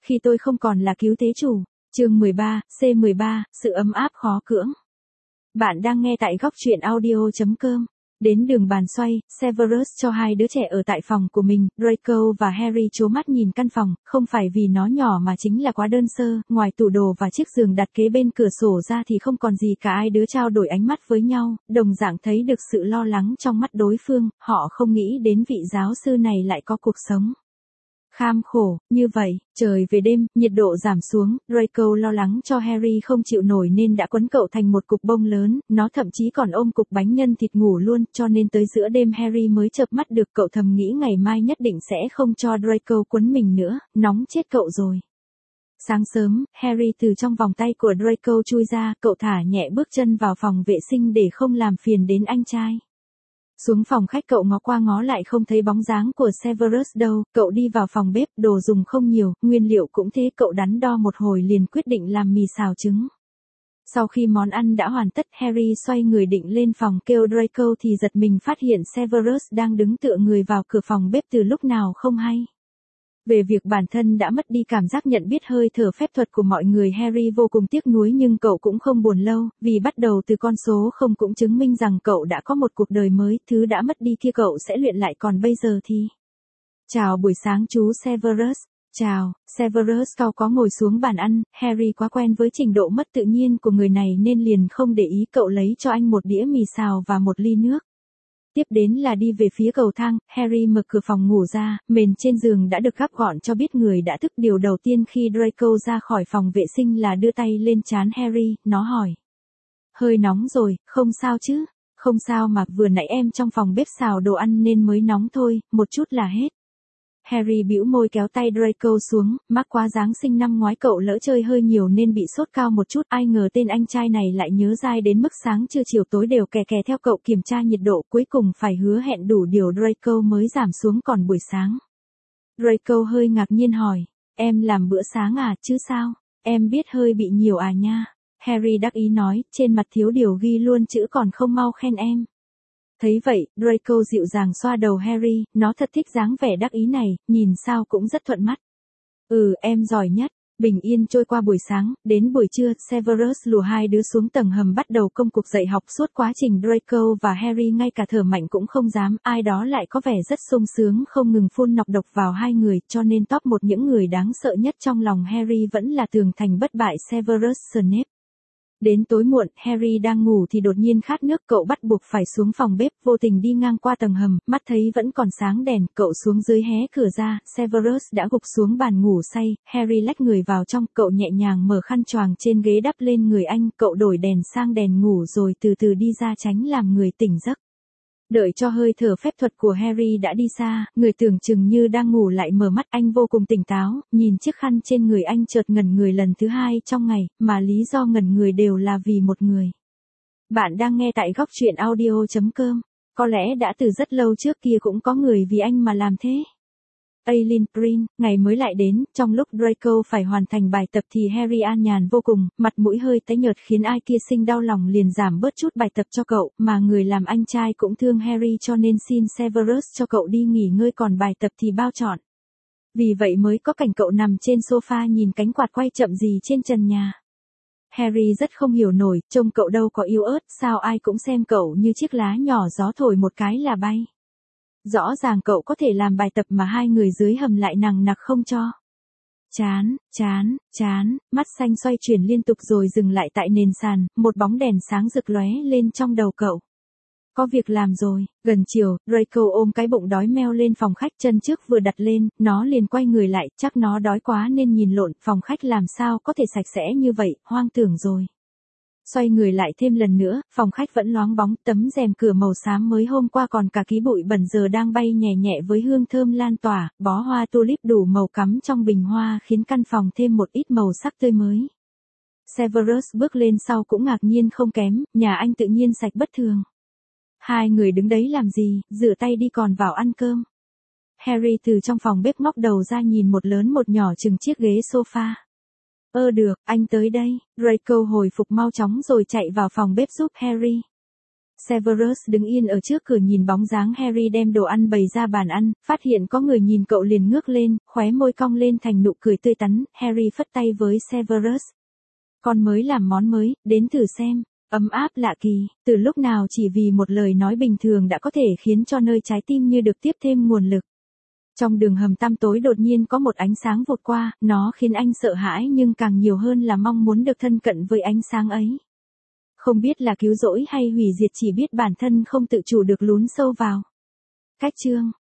khi tôi không còn là cứu thế chủ. Chương 13, C13, sự ấm áp khó cưỡng. Bạn đang nghe tại góc truyện audio.com. Đến đường bàn xoay, Severus cho hai đứa trẻ ở tại phòng của mình, Draco và Harry trố mắt nhìn căn phòng, không phải vì nó nhỏ mà chính là quá đơn sơ, ngoài tủ đồ và chiếc giường đặt kế bên cửa sổ ra thì không còn gì cả. Hai đứa trao đổi ánh mắt với nhau, đồng dạng thấy được sự lo lắng trong mắt đối phương, họ không nghĩ đến vị giáo sư này lại có cuộc sống kham khổ như vậy. Trời về đêm, nhiệt độ giảm xuống, Draco lo lắng cho Harry không chịu nổi nên đã quấn cậu thành một cục bông lớn, nó thậm chí còn ôm cục bánh nhân thịt ngủ luôn, cho nên tới giữa đêm Harry mới chợp mắt được. Cậu thầm nghĩ ngày mai nhất định sẽ không cho Draco quấn mình nữa, nóng chết cậu rồi. Sáng sớm, Harry từ trong vòng tay của Draco chui ra, cậu thả nhẹ bước chân vào phòng vệ sinh để không làm phiền đến anh trai. Xuống phòng khách cậu ngó qua ngó lại không thấy bóng dáng của Severus đâu, cậu đi vào phòng bếp, đồ dùng không nhiều, nguyên liệu cũng thế, cậu đắn đo một hồi liền quyết định làm mì xào trứng. Sau khi món ăn đã hoàn tất, Harry xoay người định lên phòng kêu Draco thì giật mình phát hiện Severus đang đứng tựa người vào cửa phòng bếp từ lúc nào không hay. Về việc bản thân đã mất đi cảm giác nhận biết hơi thở phép thuật của mọi người, Harry vô cùng tiếc nuối, nhưng cậu cũng không buồn lâu, vì bắt đầu từ con số không cũng chứng minh rằng cậu đã có một cuộc đời mới, thứ đã mất đi kia cậu sẽ luyện lại, còn bây giờ thì... Chào buổi sáng chú Severus. Chào, Severus cau có ngồi xuống bàn ăn, Harry quá quen với trình độ mất tự nhiên của người này nên liền không để ý, cậu lấy cho anh một đĩa mì xào và một ly nước. Tiếp đến là đi về phía cầu thang, Harry mở cửa phòng ngủ ra, mền trên giường đã được gắp gọn cho biết người đã thức. Điều đầu tiên khi Draco ra khỏi phòng vệ sinh là đưa tay lên trán Harry, nó hỏi. Hơi nóng rồi, không sao chứ? Không sao mà, vừa nãy em trong phòng bếp xào đồ ăn nên mới nóng thôi, một chút là hết. Harry bĩu môi kéo tay Draco xuống, mắc quá Giáng sinh năm ngoái cậu lỡ chơi hơi nhiều nên bị sốt cao một chút, ai ngờ tên anh trai này lại nhớ dai đến mức sáng trưa chiều tối đều kè kè theo cậu kiểm tra nhiệt độ, cuối cùng phải hứa hẹn đủ điều Draco mới giảm xuống. Còn buổi sáng, Draco hơi ngạc nhiên hỏi, em làm bữa sáng à, chứ sao, em biết hơi bị nhiều à nha. Harry đắc ý nói, trên mặt thiếu điều ghi luôn chữ còn không mau khen em. Thấy vậy, Draco dịu dàng xoa đầu Harry, nó thật thích dáng vẻ đắc ý này, nhìn sao cũng rất thuận mắt. Em giỏi nhất. Bình yên trôi qua buổi sáng, đến buổi trưa, Severus lùa hai đứa xuống tầng hầm bắt đầu công cuộc dạy học. Suốt quá trình Draco và Harry ngay cả thở mạnh cũng không dám, ai đó lại có vẻ rất sung sướng không ngừng phun nọc độc vào hai người, cho nên top một những người đáng sợ nhất trong lòng Harry vẫn là tường thành bất bại Severus Snape. Đến tối muộn, Harry đang ngủ thì đột nhiên khát nước, cậu bắt buộc phải xuống phòng bếp, vô tình đi ngang qua tầng hầm, mắt thấy vẫn còn sáng đèn, cậu xuống dưới hé cửa ra, Severus đã gục xuống bàn ngủ say, Harry lách người vào trong, cậu nhẹ nhàng mở khăn choàng trên ghế đắp lên người anh, cậu đổi đèn sang đèn ngủ rồi từ từ đi ra tránh làm người tỉnh giấc. Đợi cho hơi thở phép thuật của Harry đã đi xa, người tưởng chừng như đang ngủ lại mở mắt, anh vô cùng tỉnh táo, nhìn chiếc khăn trên người anh chợt ngẩn người lần thứ hai trong ngày, mà lý do ngẩn người đều là vì một người. Bạn đang nghe tại góc truyện audio.com, có lẽ đã từ rất lâu trước kia cũng có người vì anh mà làm thế. Aileen Prin, ngày mới lại đến, trong lúc Draco phải hoàn thành bài tập thì Harry an nhàn vô cùng, mặt mũi hơi tái nhợt khiến ai kia sinh đau lòng liền giảm bớt chút bài tập cho cậu, mà người làm anh trai cũng thương Harry cho nên xin Severus cho cậu đi nghỉ ngơi, còn bài tập thì bao trọn. Vì vậy mới có cảnh cậu nằm trên sofa nhìn cánh quạt quay chậm gì trên trần nhà. Harry rất không hiểu nổi, trông cậu đâu có yếu ớt, sao ai cũng xem cậu như chiếc lá nhỏ gió thổi một cái là bay. Rõ ràng cậu có thể làm bài tập mà hai người dưới hầm lại nằng nặc không cho. Chán, mắt xanh xoay chuyển liên tục rồi dừng lại tại nền sàn, một bóng đèn sáng rực lóe lên trong đầu cậu. Có việc làm rồi. Gần chiều, Draco ôm cái bụng đói meo lên phòng khách, chân trước vừa đặt lên, nó liền quay người lại, chắc nó đói quá nên nhìn lộn, phòng khách làm sao có thể sạch sẽ như vậy, hoang tưởng rồi. Xoay người lại thêm lần nữa, phòng khách vẫn loáng bóng, tấm rèm cửa màu xám mới hôm qua còn cả ký bụi bẩn giờ đang bay nhẹ nhẹ với hương thơm lan tỏa, bó hoa tulip đủ màu cắm trong bình hoa khiến căn phòng thêm một ít màu sắc tươi mới. Severus bước lên sau cũng ngạc nhiên không kém, nhà anh tự nhiên sạch bất thường. Hai người đứng đấy làm gì, rửa tay đi còn vào ăn cơm. Harry từ trong phòng bếp ngóc đầu ra nhìn một lớn một nhỏ chừng chiếc ghế sofa. Được, anh tới đây. Draco hồi phục mau chóng rồi chạy vào phòng bếp giúp Harry. Severus đứng yên ở trước cửa nhìn bóng dáng Harry đem đồ ăn bày ra bàn ăn, phát hiện có người nhìn cậu liền ngước lên, khóe môi cong lên thành nụ cười tươi tắn, Harry phất tay với Severus. Con mới làm món mới, đến thử xem. Ấm áp lạ kỳ, từ lúc nào chỉ vì một lời nói bình thường đã có thể khiến cho nơi trái tim như được tiếp thêm nguồn lực. Trong đường hầm tăm tối đột nhiên có một ánh sáng vụt qua, nó khiến anh sợ hãi nhưng càng nhiều hơn là mong muốn được thân cận với ánh sáng ấy. Không biết là cứu rỗi hay hủy diệt, chỉ biết bản thân không tự chủ được lún sâu vào. Cách chương